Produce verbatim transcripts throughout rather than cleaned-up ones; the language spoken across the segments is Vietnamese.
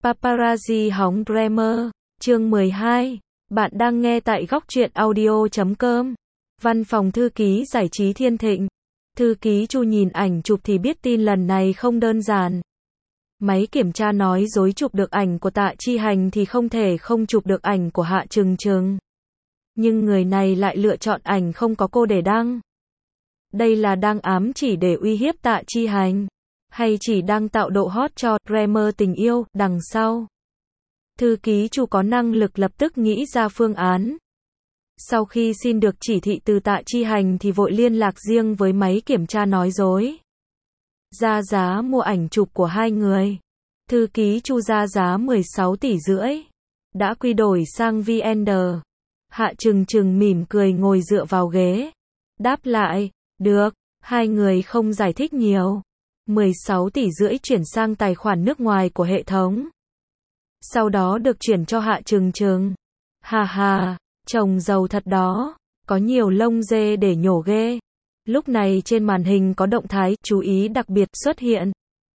Paparazzi hóng Dreamer, chương mười hai. Bạn đang nghe tại góc truyện audio chấm com. Văn phòng thư ký giải trí Thiên Thịnh. Thư ký Chu nhìn ảnh chụp thì biết tin lần này không đơn giản. Máy kiểm tra nói dối chụp được ảnh của Tạ Chi Hành thì không thể không chụp được ảnh của Hạ Trừng Trừng. Nhưng người này lại lựa chọn ảnh không có cô để đăng. Đây là đang ám chỉ để uy hiếp Tạ Chi Hành, hay chỉ đang tạo độ hot cho Dreamer tình yêu đằng sau? Thư ký Chu có năng lực lập tức nghĩ ra phương án. Sau khi xin được chỉ thị từ Tạ Chi Hành thì vội liên lạc riêng với máy kiểm tra nói dối. Ra giá mua ảnh chụp của hai người. Thư ký Chu ra giá mười sáu tỷ rưỡi. Đã quy đổi sang vê en đê. Hạ Trừng Trừng mỉm cười ngồi dựa vào ghế. Đáp lại, được, hai người không giải thích nhiều. mười sáu tỷ rưỡi chuyển sang tài khoản nước ngoài của hệ thống. Sau đó được chuyển cho Hạ Trừng Trừng. Hà hà, chồng giàu thật đó, có nhiều lông dê để nhổ ghê. Lúc này trên màn hình có động thái chú ý đặc biệt xuất hiện.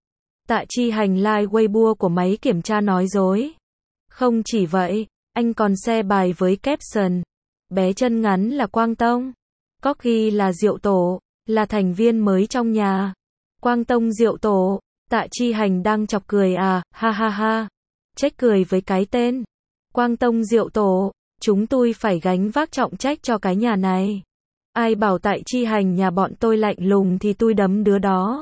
Tạ Chi Hành like Weibo của máy kiểm tra nói dối. Không chỉ vậy, anh còn share bài với caption: bé chân ngắn là Quang Tông, có khi là Diệu Tổ, là thành viên mới trong nhà. Quang Tông Diệu Tổ, Tạ Chi Hành đang chọc cười à, ha ha ha. Trách cười với cái tên Quang Tông Diệu Tổ, chúng tôi phải gánh vác trọng trách cho cái nhà này. Ai bảo Tạ Chi Hành nhà bọn tôi lạnh lùng thì tôi đấm đứa đó.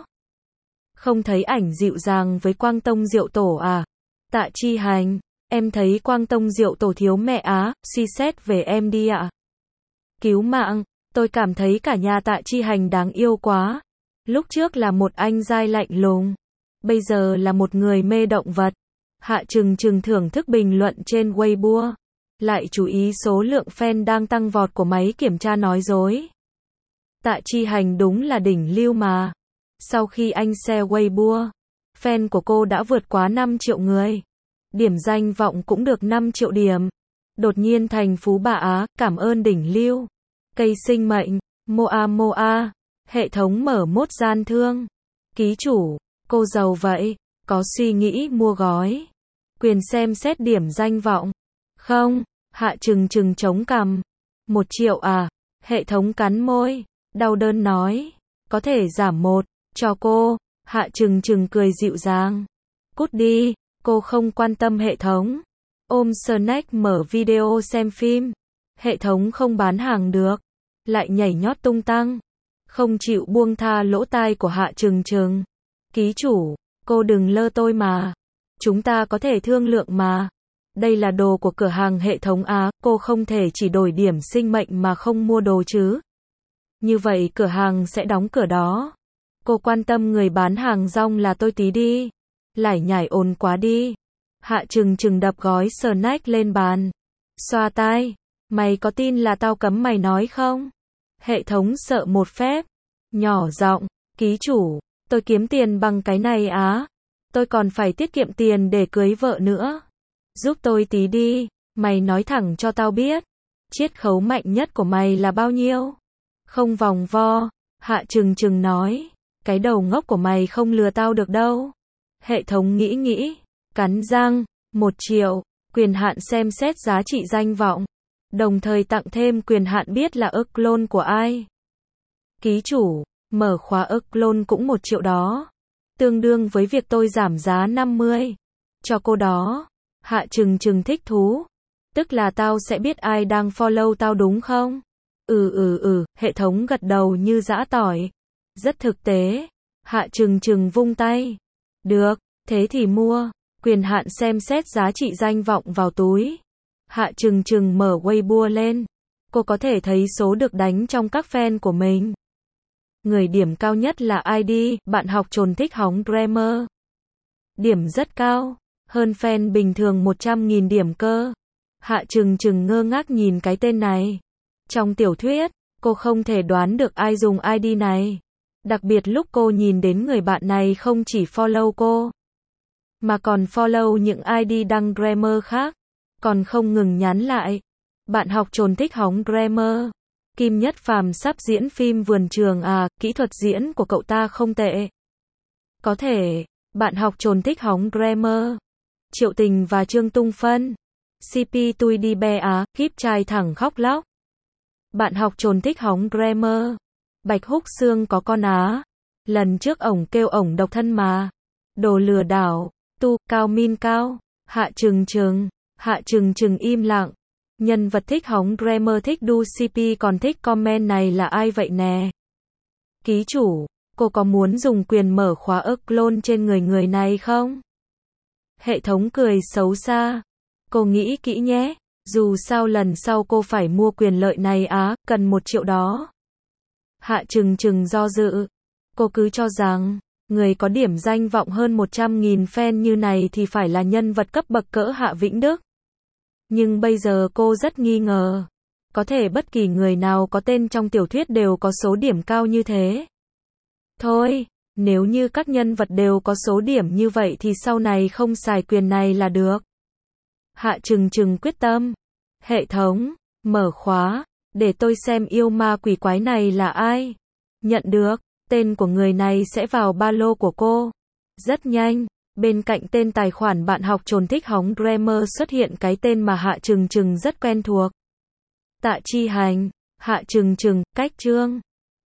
Không thấy ảnh dịu dàng với Quang Tông Diệu Tổ à? Tạ Chi Hành, em thấy Quang Tông Diệu Tổ thiếu mẹ á, suy xét về em đi ạ. Cứu mạng, tôi cảm thấy cả nhà Tạ Chi Hành đáng yêu quá. Lúc trước là một anh giai lạnh lùng, bây giờ là một người mê động vật. Hạ Trừng Trừng thưởng thức bình luận trên Weibo, lại chú ý số lượng fan đang tăng vọt của máy kiểm tra nói dối. Tạ Chi Hành đúng là đỉnh lưu mà. Sau khi anh share Weibo, fan của cô đã vượt quá năm triệu người. Điểm danh vọng cũng được năm triệu điểm. Đột nhiên thành phú bà Á, cảm ơn đỉnh lưu. Cây sinh mệnh, Moa Moa, hệ thống mở mốt gian thương. Ký chủ, cô giàu vậy, có suy nghĩ mua gói quyền xem xét điểm danh vọng không? Hạ Trừng Trừng chống cằm. Một triệu à? Hệ thống cắn môi, đau đớn nói, có thể giảm một cho cô. Hạ Trừng Trừng cười dịu dàng. Cút đi, cô không quan tâm hệ thống. Ôm snack mở video xem phim. Hệ thống không bán hàng được. Lại nhảy nhót tung tăng. Không chịu buông tha lỗ tai của Hạ Trừng Trừng. Ký chủ, cô đừng lơ tôi mà. Chúng ta có thể thương lượng mà. Đây là đồ của cửa hàng hệ thống Á, cô không thể chỉ đổi điểm sinh mệnh mà không mua đồ chứ. Như vậy cửa hàng sẽ đóng cửa đó. Cô quan tâm người bán hàng rong là tôi tí đi. Lải nhải ồn quá đi. Hạ Trừng Trừng đập gói snack lên bàn. Xoa tai. Mày có tin là tao cấm mày nói không? Hệ thống sợ một phép. Nhỏ giọng, ký chủ, tôi kiếm tiền bằng cái này á. Tôi còn phải tiết kiệm tiền để cưới vợ nữa. Giúp tôi tí đi, mày nói thẳng cho tao biết. Chiết khấu mạnh nhất của mày là bao nhiêu? Không vòng vo, Hạ Trừng Trừng nói. Cái đầu ngốc của mày không lừa tao được đâu. Hệ thống nghĩ nghĩ, cắn răng, một triệu, quyền hạn xem xét giá trị danh vọng. Đồng thời tặng thêm quyền hạn biết là ức clone của ai. Ký chủ, mở khóa ức clone cũng một triệu đó. Tương đương với việc tôi giảm giá năm mươi. Cho cô đó. Hạ Trừng Trừng thích thú. Tức là tao sẽ biết ai đang follow tao đúng không? Ừ ừ ừ, hệ thống gật đầu như giã tỏi. Rất thực tế. Hạ Trừng Trừng vung tay. Được, thế thì mua. Quyền hạn xem xét giá trị danh vọng vào túi. Hạ Trừng Trừng mở Weibo lên. Cô có thể thấy số được đánh trong các fan của mình. Người điểm cao nhất là ai đi, bạn học trồn thích hóng Dreamer. Điểm rất cao, hơn fan bình thường một trăm nghìn điểm cơ. Hạ Trừng Trừng ngơ ngác nhìn cái tên này. Trong tiểu thuyết, cô không thể đoán được ai dùng i đê này. Đặc biệt lúc cô nhìn đến người bạn này không chỉ follow cô, mà còn follow những i đê đăng Dreamer khác. Còn không ngừng nhắn lại. Bạn học trồn thích hóng Dreamer. Kim Nhất Phàm sắp diễn phim Vườn Trường à, kỹ thuật diễn của cậu ta không tệ. Có thể, bạn học trồn thích hóng Dreamer. Triệu Tình và Trương Tung Phân. xê pê tui đi be á, kíp trai thẳng khóc lóc. Bạn học trồn thích hóng grammar. Bạch Húc Xương có con á. Lần trước ổng kêu ổng độc thân mà. Đồ lừa đảo. Tu, cao min cao. Hạ Trừng Trừng. Hạ Trừng Trừng im lặng. Nhân vật thích hóng grammar thích đu xê pê còn thích comment này là ai vậy nè? Ký chủ, cô có muốn dùng quyền mở khóa ức clone trên người người này không? Hệ thống cười xấu xa. Cô nghĩ kỹ nhé. Dù sao lần sau cô phải mua quyền lợi này á, cần một triệu đó. Hạ Trừng Trừng do dự. Cô cứ cho rằng, người có điểm danh vọng hơn một trăm nghìn fan như này thì phải là nhân vật cấp bậc cỡ Hạ Vĩnh Đức. Nhưng bây giờ cô rất nghi ngờ. Có thể bất kỳ người nào có tên trong tiểu thuyết đều có số điểm cao như thế. Thôi, nếu như các nhân vật đều có số điểm như vậy thì sau này không xài quyền này là được. Hạ Trừng Trừng quyết tâm. Hệ thống, mở khóa, để tôi xem yêu ma quỷ quái này là ai. Nhận được, tên của người này sẽ vào ba lô của cô. Rất nhanh, bên cạnh tên tài khoản bạn học trồn thích hóng grammar xuất hiện cái tên mà Hạ Trừng Trừng rất quen thuộc. Tạ Chi Hành. Hạ Trừng Trừng, cách chương.